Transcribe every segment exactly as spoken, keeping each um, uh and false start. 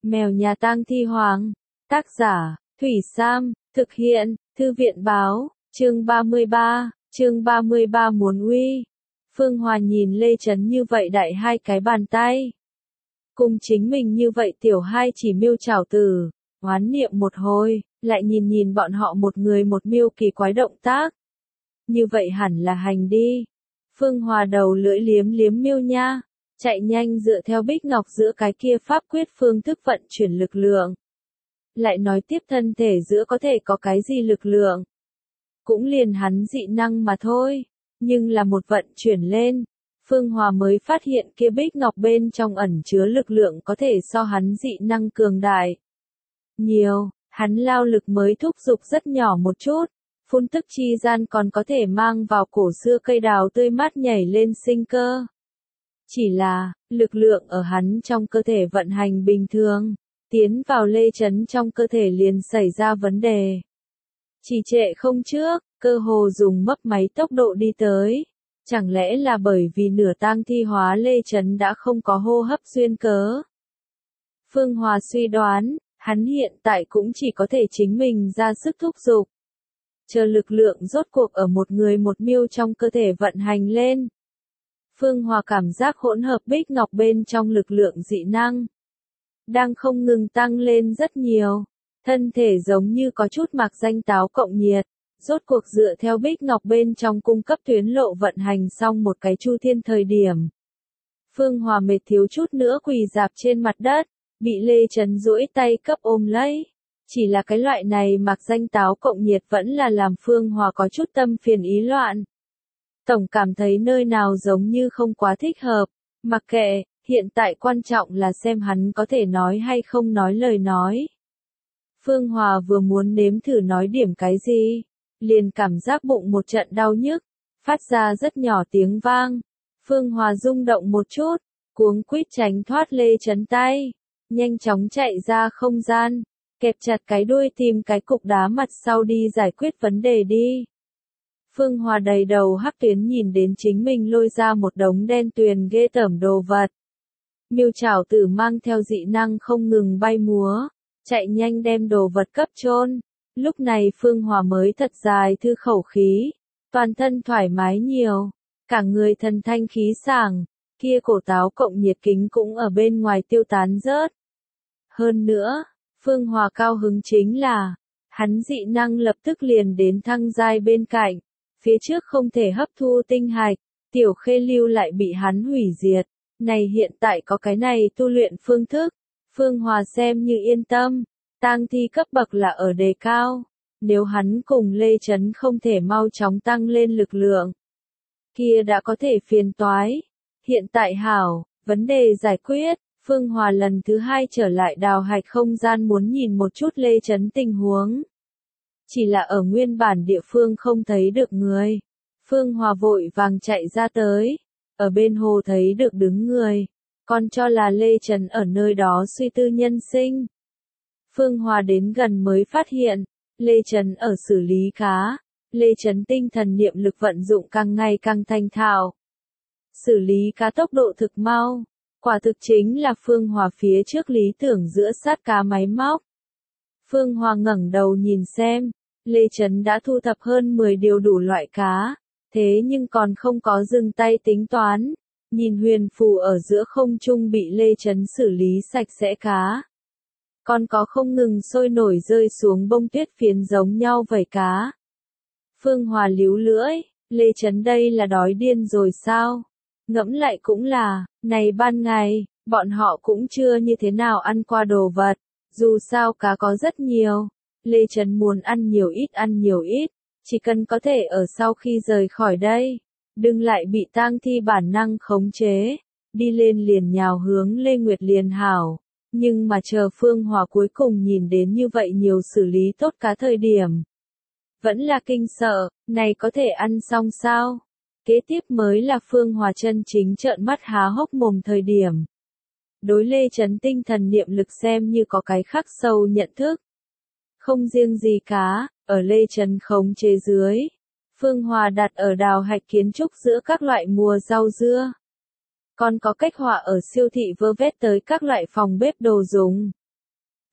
Mèo nhà tang thi hoàng. Tác giả, Thủy Sam, thực hiện, Thư viện báo, chương ba mươi ba, chương ba mươi ba muốn uy. Phương Hòa nhìn Lê Chấn như vậy đại hai cái bàn tay. Cùng chính mình như vậy tiểu hai chỉ miêu chảo tử, oán niệm một hồi, lại nhìn nhìn bọn họ một người một miêu kỳ quái động tác. Như vậy hẳn là hành đi. Phương Hòa đầu lưỡi liếm liếm miêu nha, chạy nhanh dựa theo Bích Ngọc giữa cái kia pháp quyết phương thức vận chuyển lực lượng. Lại nói tiếp thân thể giữa có thể có cái gì lực lượng. Cũng liền hắn dị năng mà thôi, nhưng là một vận chuyển lên. Phương Hòa mới phát hiện kia Bích Ngọc bên trong ẩn chứa lực lượng có thể so hắn dị năng cường đại. Nhiều, hắn lao lực mới thúc giục rất nhỏ một chút, phun tức chi gian còn có thể mang vào cổ xưa cây đào tươi mát nhảy lên sinh cơ. Chỉ là, lực lượng ở hắn trong cơ thể vận hành bình thường, tiến vào Lê Chấn trong cơ thể liền xảy ra vấn đề. Trì trệ không trước, cơ hồ dùng mấp máy tốc độ đi tới. Chẳng lẽ là bởi vì nửa tang thi hóa Lê Chấn đã không có hô hấp duyên cớ? Phương Hòa suy đoán, hắn hiện tại cũng chỉ có thể chính mình ra sức thúc giục. Chờ lực lượng rốt cuộc ở một người một miêu trong cơ thể vận hành lên. Phương Hòa cảm giác hỗn hợp Bích Ngọc bên trong lực lượng dị năng. Đang không ngừng tăng lên rất nhiều. Thân thể giống như có chút mạc danh táo cộng nhiệt. Rốt cuộc dựa theo Bích Ngọc bên trong cung cấp tuyến lộ vận hành xong một cái chu thiên thời điểm. Phương Hòa mệt thiếu chút nữa quỳ dạp trên mặt đất, bị Lê Chấn duỗi tay cấp ôm lấy. Chỉ là cái loại này mạc danh táo cộng nhiệt vẫn là làm Phương Hòa có chút tâm phiền ý loạn. Tổng cảm thấy nơi nào giống như không quá thích hợp, mặc kệ, hiện tại quan trọng là xem hắn có thể nói hay không nói lời nói. Phương Hòa vừa muốn nếm thử nói điểm cái gì, liền cảm giác bụng một trận đau nhức, phát ra rất nhỏ tiếng vang. Phương Hòa rung động một chút, cuống quýt tránh thoát Lê Chấn tay, nhanh chóng chạy ra không gian, kẹp chặt cái đuôi tìm cái cục đá mặt sau đi giải quyết vấn đề đi. Phương Hòa đầy đầu hắc tuyến nhìn đến chính mình lôi ra một đống đen tuyền ghê tởm đồ vật. Miêu chảo tử mang theo dị năng không ngừng bay múa, chạy nhanh đem đồ vật cấp chôn. Lúc này Phương Hòa mới thật dài thư khẩu khí, toàn thân thoải mái nhiều, cả người thần thanh khí sảng, kia cổ táo cộng nhiệt kính cũng ở bên ngoài tiêu tán rớt. Hơn nữa, Phương Hòa cao hứng chính là, hắn dị năng lập tức liền đến thăng giai bên cạnh, phía trước không thể hấp thu tinh hạch, tiểu khê lưu lại bị hắn hủy diệt, này hiện tại có cái này tu luyện phương thức, Phương Hòa xem như yên tâm. Tang thi cấp bậc là ở đề cao, nếu hắn cùng Lê Chấn không thể mau chóng tăng lên lực lượng, kia đã có thể phiền toái. Hiện tại hảo, vấn đề giải quyết, Phương Hòa lần thứ hai trở lại đào hạch không gian muốn nhìn một chút Lê Chấn tình huống. Chỉ là ở nguyên bản địa phương không thấy được người. Phương Hòa vội vàng chạy ra tới, ở bên hồ thấy được đứng người, còn cho là Lê Chấn ở nơi đó suy tư nhân sinh. Phương Hòa đến gần mới phát hiện, Lê Chấn ở xử lý cá, Lê Chấn tinh thần niệm lực vận dụng càng ngày càng thành thạo. Xử lý cá tốc độ thực mau, quả thực chính là Phương Hòa phía trước lý tưởng giữa sát cá máy móc. Phương Hòa ngẩng đầu nhìn xem, Lê Chấn đã thu thập hơn mười điều đủ loại cá, thế nhưng còn không có dừng tay tính toán, nhìn huyền phù ở giữa không trung bị Lê Chấn xử lý sạch sẽ cá. Còn có không ngừng sôi nổi rơi xuống bông tuyết phiến giống nhau vảy cá. Phương Hòa líu lưỡi, Lê Chấn đây là đói điên rồi sao? Ngẫm lại cũng là, này ban ngày, bọn họ cũng chưa như thế nào ăn qua đồ vật, dù sao cá có rất nhiều. Lê Chấn muốn ăn nhiều ít ăn nhiều ít, chỉ cần có thể ở sau khi rời khỏi đây, đừng lại bị tang thi bản năng khống chế, đi lên liền nhào hướng Lê Nguyệt liền hảo. Nhưng mà chờ Phương Hòa cuối cùng nhìn đến như vậy nhiều xử lý tốt cá thời điểm. Vẫn là kinh sợ, này có thể ăn xong sao? Kế tiếp mới là Phương Hòa chân chính trợn mắt há hốc mồm thời điểm. Đối Lê Chấn tinh thần niệm lực xem như có cái khắc sâu nhận thức. Không riêng gì cá, ở Lê Chấn khống chế dưới. Phương Hòa đặt ở đào hạch kiến trúc giữa các loại mùa rau dưa. Còn có cách họa ở siêu thị vơ vét tới các loại phòng bếp đồ dùng.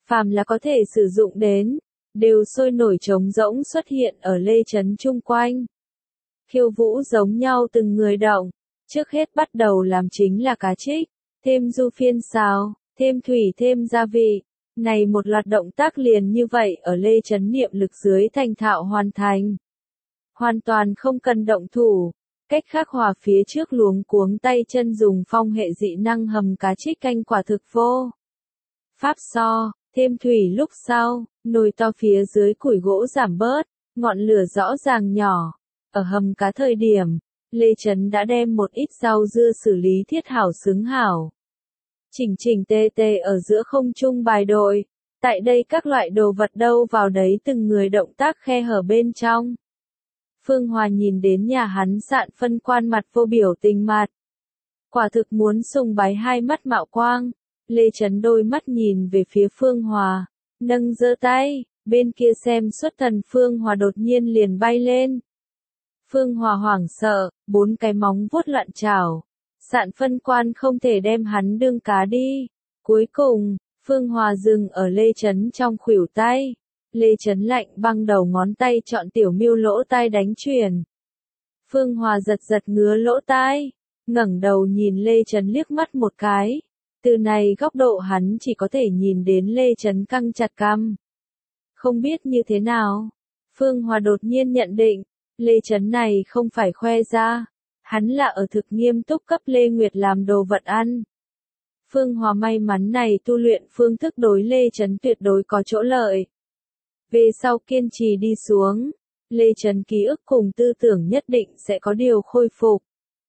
phàm là có thể sử dụng đến, đều sôi nổi trống rỗng xuất hiện ở Lê Trấn chung quanh. Khiêu vũ giống nhau từng người động, trước hết bắt đầu làm chính là cá trích, thêm du phiên xào, thêm thủy thêm gia vị. Này một loạt động tác liền như vậy ở Lê Trấn niệm lực dưới thành thạo hoàn thành. Hoàn toàn không cần động thủ, cách khác hòa phía trước luống cuống tay chân dùng phong hệ dị năng hầm cá trích canh quả thực vô. Pháp so, thêm thủy lúc sau, nồi to phía dưới củi gỗ giảm bớt, ngọn lửa rõ ràng nhỏ. Ở hầm cá thời điểm, Lê Trấn đã đem một ít rau dưa xử lý thiết hảo xứng hảo. Chỉnh chỉnh tề tề ở giữa không trung bài đội, tại đây các loại đồ vật đâu vào đấy từng người động tác khe hở bên trong. Phương Hòa nhìn đến nhà hắn Sạn Phân Quan mặt vô biểu tình mặt. Quả thực muốn sùng bái hai mắt mạo quang, Lê Trấn đôi mắt nhìn về phía Phương Hòa, nâng giơ tay, bên kia xem xuất thần Phương Hòa đột nhiên liền bay lên. Phương Hòa hoảng sợ, bốn cái móng vuốt loạn chảo. Sạn Phân Quan không thể đem hắn đương cá đi. Cuối cùng, Phương Hòa dừng ở Lê Trấn trong khuỷu tay. Lê Trấn lạnh băng đầu ngón tay chọn tiểu miêu lỗ tai đánh truyền. Phương Hòa giật giật ngứa lỗ tai, ngẩng đầu nhìn Lê Trấn liếc mắt một cái. Từ này góc độ hắn chỉ có thể nhìn đến Lê Trấn căng chặt cằm. Không biết như thế nào, Phương Hòa đột nhiên nhận định, Lê Trấn này không phải khoe ra. Hắn là ở thực nghiêm túc cấp Lê Nguyệt làm đồ vật ăn. Phương Hòa may mắn này tu luyện phương thức đối Lê Trấn tuyệt đối có chỗ lợi. Về sau kiên trì đi xuống, Lê Trấn ký ức cùng tư tưởng nhất định sẽ có điều khôi phục.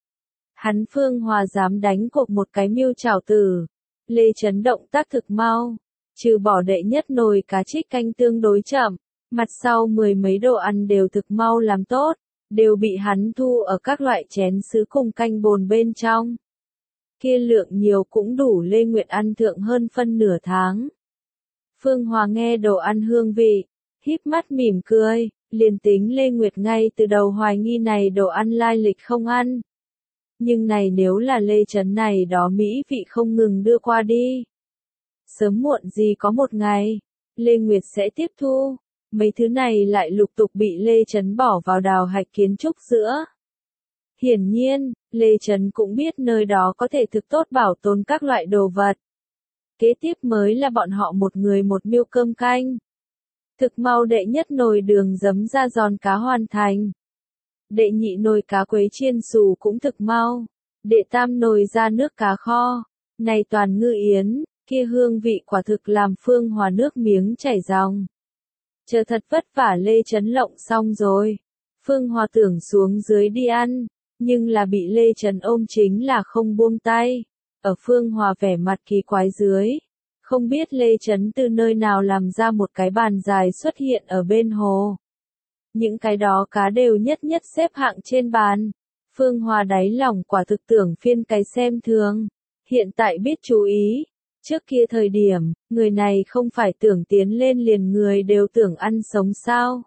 Hắn Phương Hòa dám đánh cột một cái miêu chảo tử. Lê Trấn động tác thực mau, trừ bỏ đệ nhất nồi cá trích canh tương đối chậm, mặt sau mười mấy đồ ăn đều thực mau làm tốt. Đều bị hắn thu ở các loại chén sứ cùng canh bồn bên trong. Kia lượng nhiều cũng đủ Lê Nguyệt ăn thượng hơn phân nửa tháng. Phương Hòa nghe đồ ăn hương vị, híp mắt mỉm cười, liền tính Lê Nguyệt ngay từ đầu hoài nghi này đồ ăn lai lịch không ăn. Nhưng này nếu là Lê Trấn này đó mỹ vị không ngừng đưa qua đi. Sớm muộn gì có một ngày, Lê Nguyệt sẽ tiếp thu. Mấy thứ này lại lục tục bị Lê Trấn bỏ vào đào hạch kiến trúc giữa. Hiển nhiên, Lê Trấn cũng biết nơi đó có thể thực tốt bảo tồn các loại đồ vật. Kế tiếp mới là bọn họ một người một miêu cơm canh. Thực mau đệ nhất nồi đường giấm ra giòn cá hoàn thành. Đệ nhị nồi cá quế chiên xù cũng thực mau. Đệ tam nồi ra nước cá kho. Này toàn ngư yến, kia hương vị quả thực làm Phương Hòa nước miếng chảy ròng. Chờ thật vất vả Lê Trấn lộng xong rồi. Phương Hòa tưởng xuống dưới đi ăn, nhưng là bị Lê Trấn ôm chính là không buông tay. Ở Phương Hòa vẻ mặt kỳ quái dưới. Không biết Lê Trấn từ nơi nào làm ra một cái bàn dài xuất hiện ở bên hồ. Những cái đó cá đều nhất nhất xếp hạng trên bàn. Phương Hòa đáy lòng quả thực tưởng phiên cái xem thường. Hiện tại biết chú ý. Trước kia thời điểm, người này không phải tưởng tiến lên liền người đều tưởng ăn sống sao.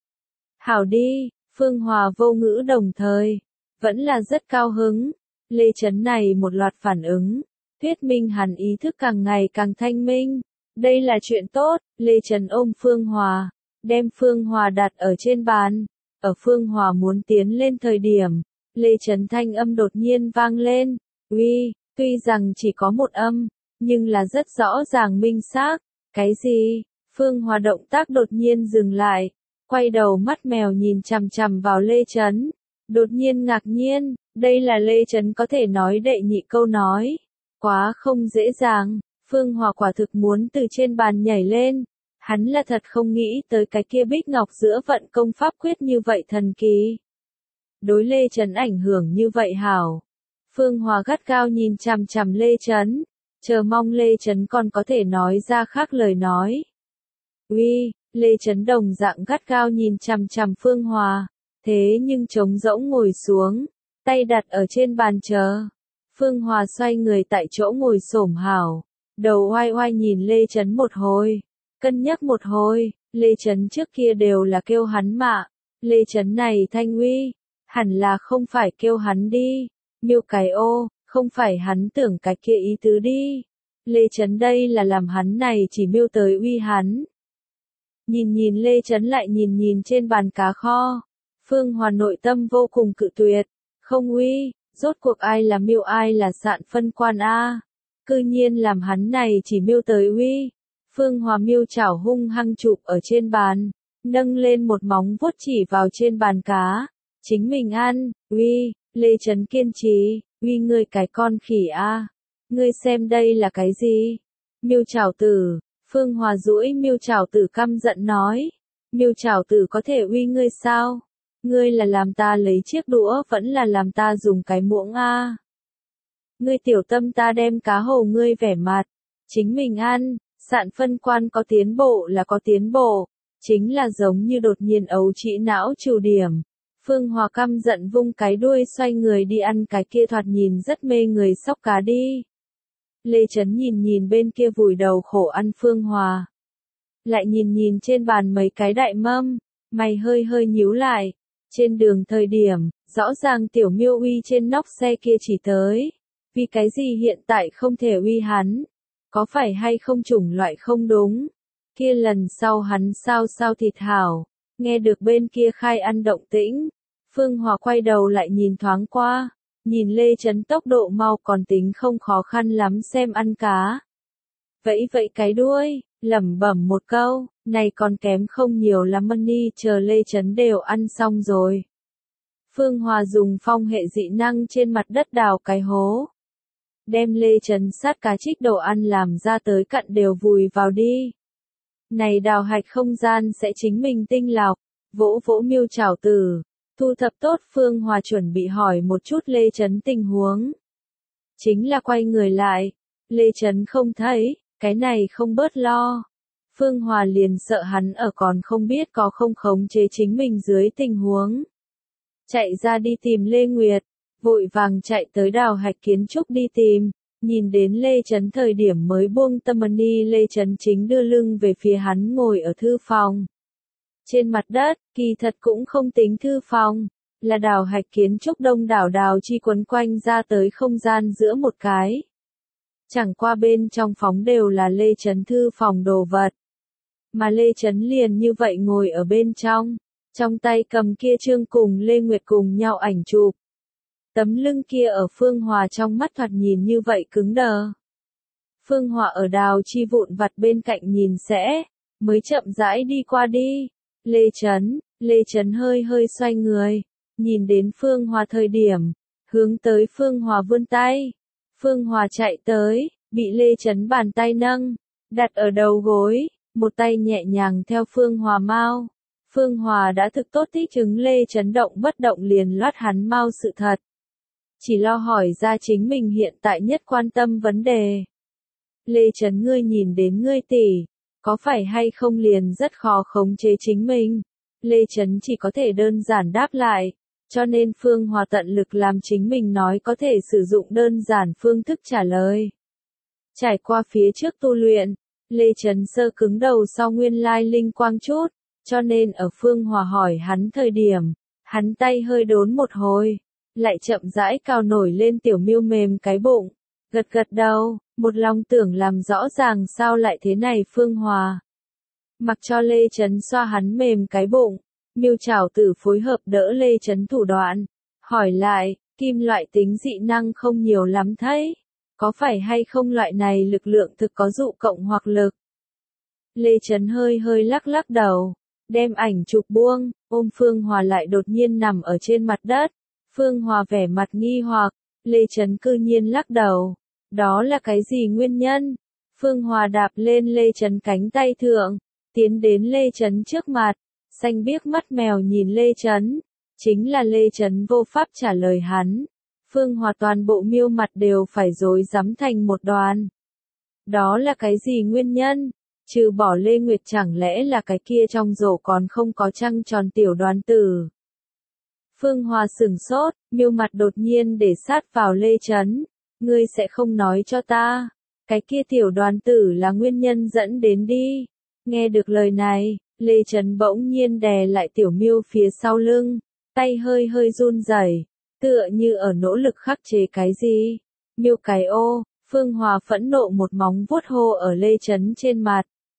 Hảo đi, Phương Hòa vô ngữ đồng thời, vẫn là rất cao hứng. Lê Trấn này một loạt phản ứng, thuyết minh hắn ý thức càng ngày càng thanh minh. Đây là chuyện tốt, Lê Trấn ôm Phương Hòa, đem Phương Hòa đặt ở trên bàn. Ở Phương Hòa muốn tiến lên thời điểm, Lê Trấn thanh âm đột nhiên vang lên. Uy, tuy rằng chỉ có một âm. Nhưng là rất rõ ràng minh xác. Cái gì? Phương Hòa động tác đột nhiên dừng lại. Quay đầu mắt mèo nhìn chằm chằm vào Lê Trấn. Đột nhiên ngạc nhiên. Đây là Lê Trấn có thể nói đệ nhị câu nói. Quá không dễ dàng. Phương Hòa quả thực muốn từ trên bàn nhảy lên. Hắn là thật không nghĩ tới cái kia bích ngọc giữa vận công pháp quyết như vậy thần kỳ. Đối Lê Trấn ảnh hưởng như vậy hảo. Phương Hòa gắt gao nhìn chằm chằm Lê Trấn. Chờ mong Lê Trấn còn có thể nói ra khác lời nói. Uy, Lê Trấn đồng dạng gắt gao nhìn chằm chằm Phương Hòa. Thế nhưng trống rỗng ngồi xuống, tay đặt ở trên bàn chờ. Phương Hòa xoay người tại chỗ ngồi xổm hảo. Đầu oai oai nhìn Lê Trấn một hồi. Cân nhắc một hồi, Lê Trấn trước kia đều là kêu hắn mạ. Lê Trấn này thanh uy, hẳn là không phải kêu hắn đi. Miêu cái ô. Không phải hắn tưởng cái kia ý tứ đi. Lê Chấn đây là làm hắn này chỉ miêu tới uy hắn. Nhìn nhìn Lê Chấn lại nhìn nhìn trên bàn cá kho. Phương Hòa nội tâm vô cùng cự tuyệt. Không uy, rốt cuộc ai là miêu ai là sạn phân quan a? Cư nhiên làm hắn này chỉ miêu tới uy. Phương Hòa miêu chảo hung hăng chụp ở trên bàn, nâng lên một móng vuốt chỉ vào trên bàn cá. Chính mình ăn, uy, Lê Chấn kiên trì, uy ngươi cái con khỉ a. Ngươi xem đây là cái gì? Miêu chảo tử. Phương Hòa duỗi miêu chảo tử căm giận nói. Miêu chảo tử có thể uy ngươi sao? Ngươi là làm ta lấy chiếc đũa vẫn là làm ta dùng cái muỗng a? Ngươi tiểu tâm ta đem cá hầu ngươi vẻ mặt. Chính mình ăn, sạn phân quan có tiến bộ là có tiến bộ. Chính là giống như đột nhiên ấu trĩ não trừ điểm. Phương Hòa căm giận vung cái đuôi xoay người đi ăn cái kia thoạt nhìn rất mê người sóc cá đi. Lê Chấn nhìn nhìn bên kia vùi đầu khổ ăn Phương Hòa. Lại nhìn nhìn trên bàn mấy cái đại mâm, mày hơi hơi nhíu lại. Trên đường thời điểm, rõ ràng tiểu miêu uy trên nóc xe kia chỉ tới. Vì cái gì hiện tại không thể uy hắn? Có phải hay không chủng loại không đúng? Kia lần sau hắn sao sao thịt hảo. Nghe được bên kia khai ăn động tĩnh. Phương Hòa quay đầu lại nhìn thoáng qua. Nhìn Lê Chấn tốc độ mau còn tính không khó khăn lắm xem ăn cá. Vẫy vẫy cái đuôi, lẩm bẩm một câu, này còn kém không nhiều lắm money, chờ Lê Chấn đều ăn xong rồi. Phương Hòa dùng phong hệ dị năng trên mặt đất đào cái hố. Đem Lê Chấn sát cá trích đồ ăn làm ra tới cặn đều vùi vào đi. Này đào hạch không gian sẽ chính mình tinh lọc, vỗ vỗ miêu chảo tử. Thu thập tốt Phương Hòa chuẩn bị hỏi một chút Lê Chấn tình huống. Chính là quay người lại. Lê Chấn không thấy, cái này không bớt lo. Phương Hòa liền sợ hắn ở còn không biết có không khống chế chính mình dưới tình huống. Chạy ra đi tìm Lê Nguyệt, vội vàng chạy tới đào hạch kiến trúc đi tìm. Nhìn đến Lê Chấn thời điểm mới buông tâm money, Lê Chấn chính đưa lưng về phía hắn ngồi ở thư phòng. Trên mặt đất, kỳ thật cũng không tính thư phòng, là đào hạch kiến trúc đông đảo đào chi quấn quanh ra tới không gian giữa một cái. Chẳng qua bên trong phóng đều là Lê Chấn thư phòng đồ vật. Mà Lê Chấn liền như vậy ngồi ở bên trong, trong tay cầm kia trương cùng Lê Nguyệt cùng nhau ảnh chụp. Tấm lưng kia ở Phương Hòa trong mắt thoạt nhìn như vậy cứng đờ. Phương Hòa ở đào chi vụn vặt bên cạnh nhìn sẽ, mới chậm rãi đi qua đi. Lê Chấn, Lê Chấn hơi hơi xoay người, nhìn đến Phương Hòa thời điểm, hướng tới Phương Hòa vươn tay. Phương Hòa chạy tới, bị Lê Chấn bàn tay nâng, đặt ở đầu gối, một tay nhẹ nhàng theo Phương Hòa mau. Phương Hòa đã thực tốt thích chứng Lê Chấn động bất động liền loát hắn mau sự thật. Chỉ lo hỏi ra chính mình hiện tại nhất quan tâm vấn đề. Lê Chấn ngươi nhìn đến ngươi tỷ, có phải hay không liền rất khó khống chế chính mình. Lê Chấn chỉ có thể đơn giản đáp lại, cho nên Phương Hòa tận lực làm chính mình nói có thể sử dụng đơn giản phương thức trả lời. Trải qua phía trước tu luyện, Lê Chấn sơ cứng đầu sau nguyên lai linh quang chút, cho nên ở Phương Hòa hỏi hắn thời điểm, hắn tay hơi đốn một hồi, lại chậm rãi cao nổi lên tiểu miêu mềm cái bụng, gật gật đầu, một lòng tưởng làm rõ ràng sao lại thế này Phương Hòa. Mặc cho Lê Chấn xoa hắn mềm cái bụng, miêu chảo tử phối hợp đỡ Lê Chấn thủ đoạn, hỏi lại, kim loại tính dị năng không nhiều lắm thấy, có phải hay không loại này lực lượng thực có dụ cộng hoặc lực. Lê Chấn hơi hơi lắc lắc đầu, đem ảnh chụp buông, ôm Phương Hòa lại đột nhiên nằm ở trên mặt đất. Phương Hòa vẻ mặt nghi hoặc, Lê Chấn cư nhiên lắc đầu. Đó là cái gì nguyên nhân? Phương Hòa đạp lên Lê Chấn cánh tay thượng, tiến đến Lê Chấn trước mặt, xanh biếc mắt mèo nhìn Lê Chấn. Chính là Lê Chấn vô pháp trả lời hắn. Phương Hòa toàn bộ miêu mặt đều phải rối rắm thành một đoàn. Đó là cái gì nguyên nhân? Trừ bỏ Lê Nguyệt chẳng lẽ là cái kia trong rổ còn không có trăng tròn tiểu đoàn tử. Phương Hòa sửng sốt, miêu mặt đột nhiên để sát vào Lê Chấn. Ngươi sẽ không nói cho ta, cái kia tiểu đoàn tử là nguyên nhân dẫn đến đi. Nghe được lời này, Lê Chấn bỗng nhiên đè lại tiểu miêu phía sau lưng, tay hơi hơi run rẩy, tựa như ở nỗ lực khắc chế cái gì. Miêu cái ô, Phương Hòa phẫn nộ một móng vuốt hô ở Lê Chấn trên mặt.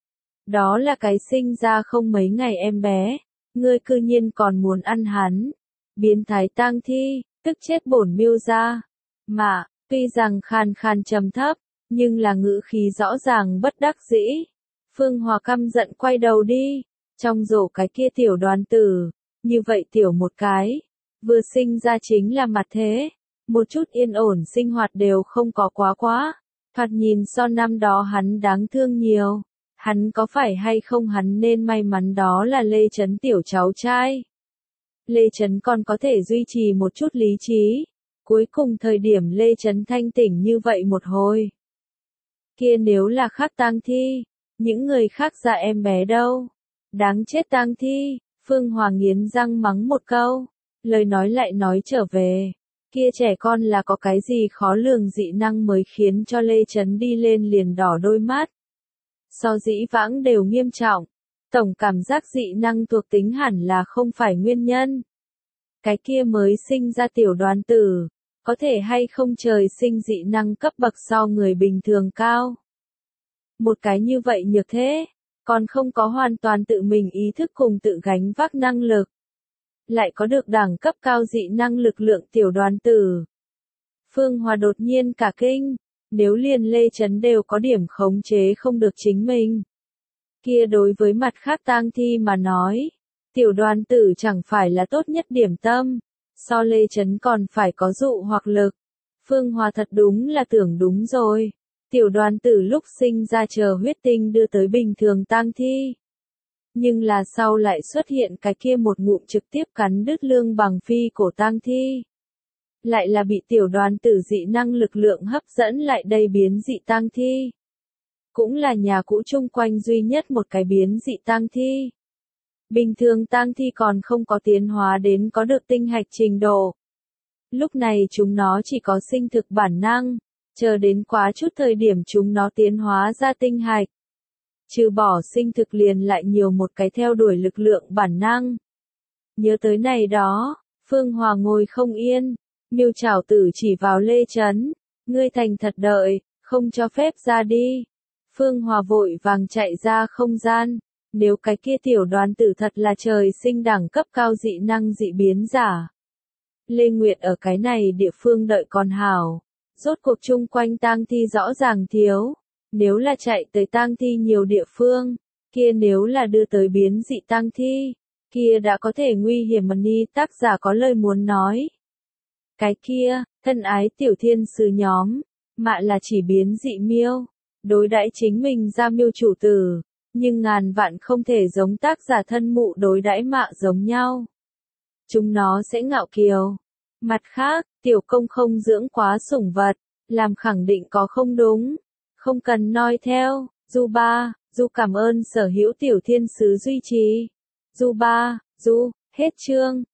Đó là cái sinh ra không mấy ngày em bé, ngươi cư nhiên còn muốn ăn hắn. Biến thái tang thi, tức chết bổn Miêu gia. Mà, tuy rằng khan khan trầm thấp, nhưng là ngữ khí rõ ràng bất đắc dĩ. Phương Hòa căm giận quay đầu đi, trong rổ cái kia tiểu đoàn tử, như vậy tiểu một cái, vừa sinh ra chính là mặt thế, một chút yên ổn sinh hoạt đều không có quá quá, thoạt nhìn so năm đó hắn đáng thương nhiều. Hắn có phải hay không hắn nên may mắn đó là Lê Chấn tiểu cháu trai. Lê Chấn còn có thể duy trì một chút lý trí. Cuối cùng thời điểm Lê Chấn thanh tỉnh như vậy một hồi. Kia nếu là khác tang thi, những người khác ra em bé đâu. Đáng chết tang thi, Phương Hòa nghiến răng mắng một câu. Lời nói lại nói trở về. Kia trẻ con là có cái gì khó lường dị năng mới khiến cho Lê Chấn đi lên liền đỏ đôi mắt. So dĩ vãng đều nghiêm trọng, tổng cảm giác dị năng thuộc tính hẳn là không phải nguyên nhân. Cái kia mới sinh ra tiểu đoàn tử, có thể hay không trời sinh dị năng cấp bậc so người bình thường cao. Một cái như vậy nhược thế, còn không có hoàn toàn tự mình ý thức cùng tự gánh vác năng lực. Lại có được đẳng cấp cao dị năng lực lượng tiểu đoàn tử. Phương Hòa đột nhiên cả kinh. Nếu liền Lê Chấn đều có điểm khống chế không được chính mình. Kia đối với mặt khác tang thi mà nói, tiểu đoàn tử chẳng phải là tốt nhất điểm tâm, so Lê Chấn còn phải có dụ hoặc lực. Phương Hòa thật đúng là tưởng đúng rồi, tiểu đoàn tử lúc sinh ra chờ huyết tinh đưa tới bình thường tang thi. Nhưng là sau lại xuất hiện cái kia một ngụm trực tiếp cắn đứt lương bằng phi cổ tang thi. Lại là bị tiểu đoàn tử dị năng lực lượng hấp dẫn lại đây biến dị tang thi. Cũng là nhà cũ chung quanh duy nhất một cái biến dị tang thi. Bình thường tang thi còn không có tiến hóa đến có được tinh hạch trình độ. Lúc này chúng nó chỉ có sinh thực bản năng, chờ đến quá chút thời điểm chúng nó tiến hóa ra tinh hạch. Trừ bỏ sinh thực liền lại nhiều một cái theo đuổi lực lượng bản năng. Nhớ tới này đó, Phương Hòa ngồi không yên. Miêu Trảo Tử chỉ vào Lê Chấn, ngươi thành thật đợi, không cho phép ra đi. Phương Hòa vội vàng chạy ra không gian, nếu cái kia tiểu đoàn tử thật là trời sinh đẳng cấp cao dị năng dị biến giả. Lê Nguyệt ở cái này địa phương đợi còn hảo, rốt cuộc chung quanh tang thi rõ ràng thiếu, nếu là chạy tới tang thi nhiều địa phương, kia nếu là đưa tới biến dị tang thi, kia đã có thể nguy hiểm mà ni tác giả có lời muốn nói. Cái kia, thân ái tiểu thiên sứ nhóm, mạ là chỉ biến dị miêu, đối đãi chính mình ra miêu chủ tử, nhưng ngàn vạn không thể giống tác giả thân mụ đối đãi mạ giống nhau. Chúng nó sẽ ngạo kiều. Mặt khác, tiểu công không dưỡng quá sủng vật, làm khẳng định có không đúng, không cần noi theo. Du ba, Du cảm ơn sở hữu tiểu thiên sứ duy trì. Du ba, Du, hết chương.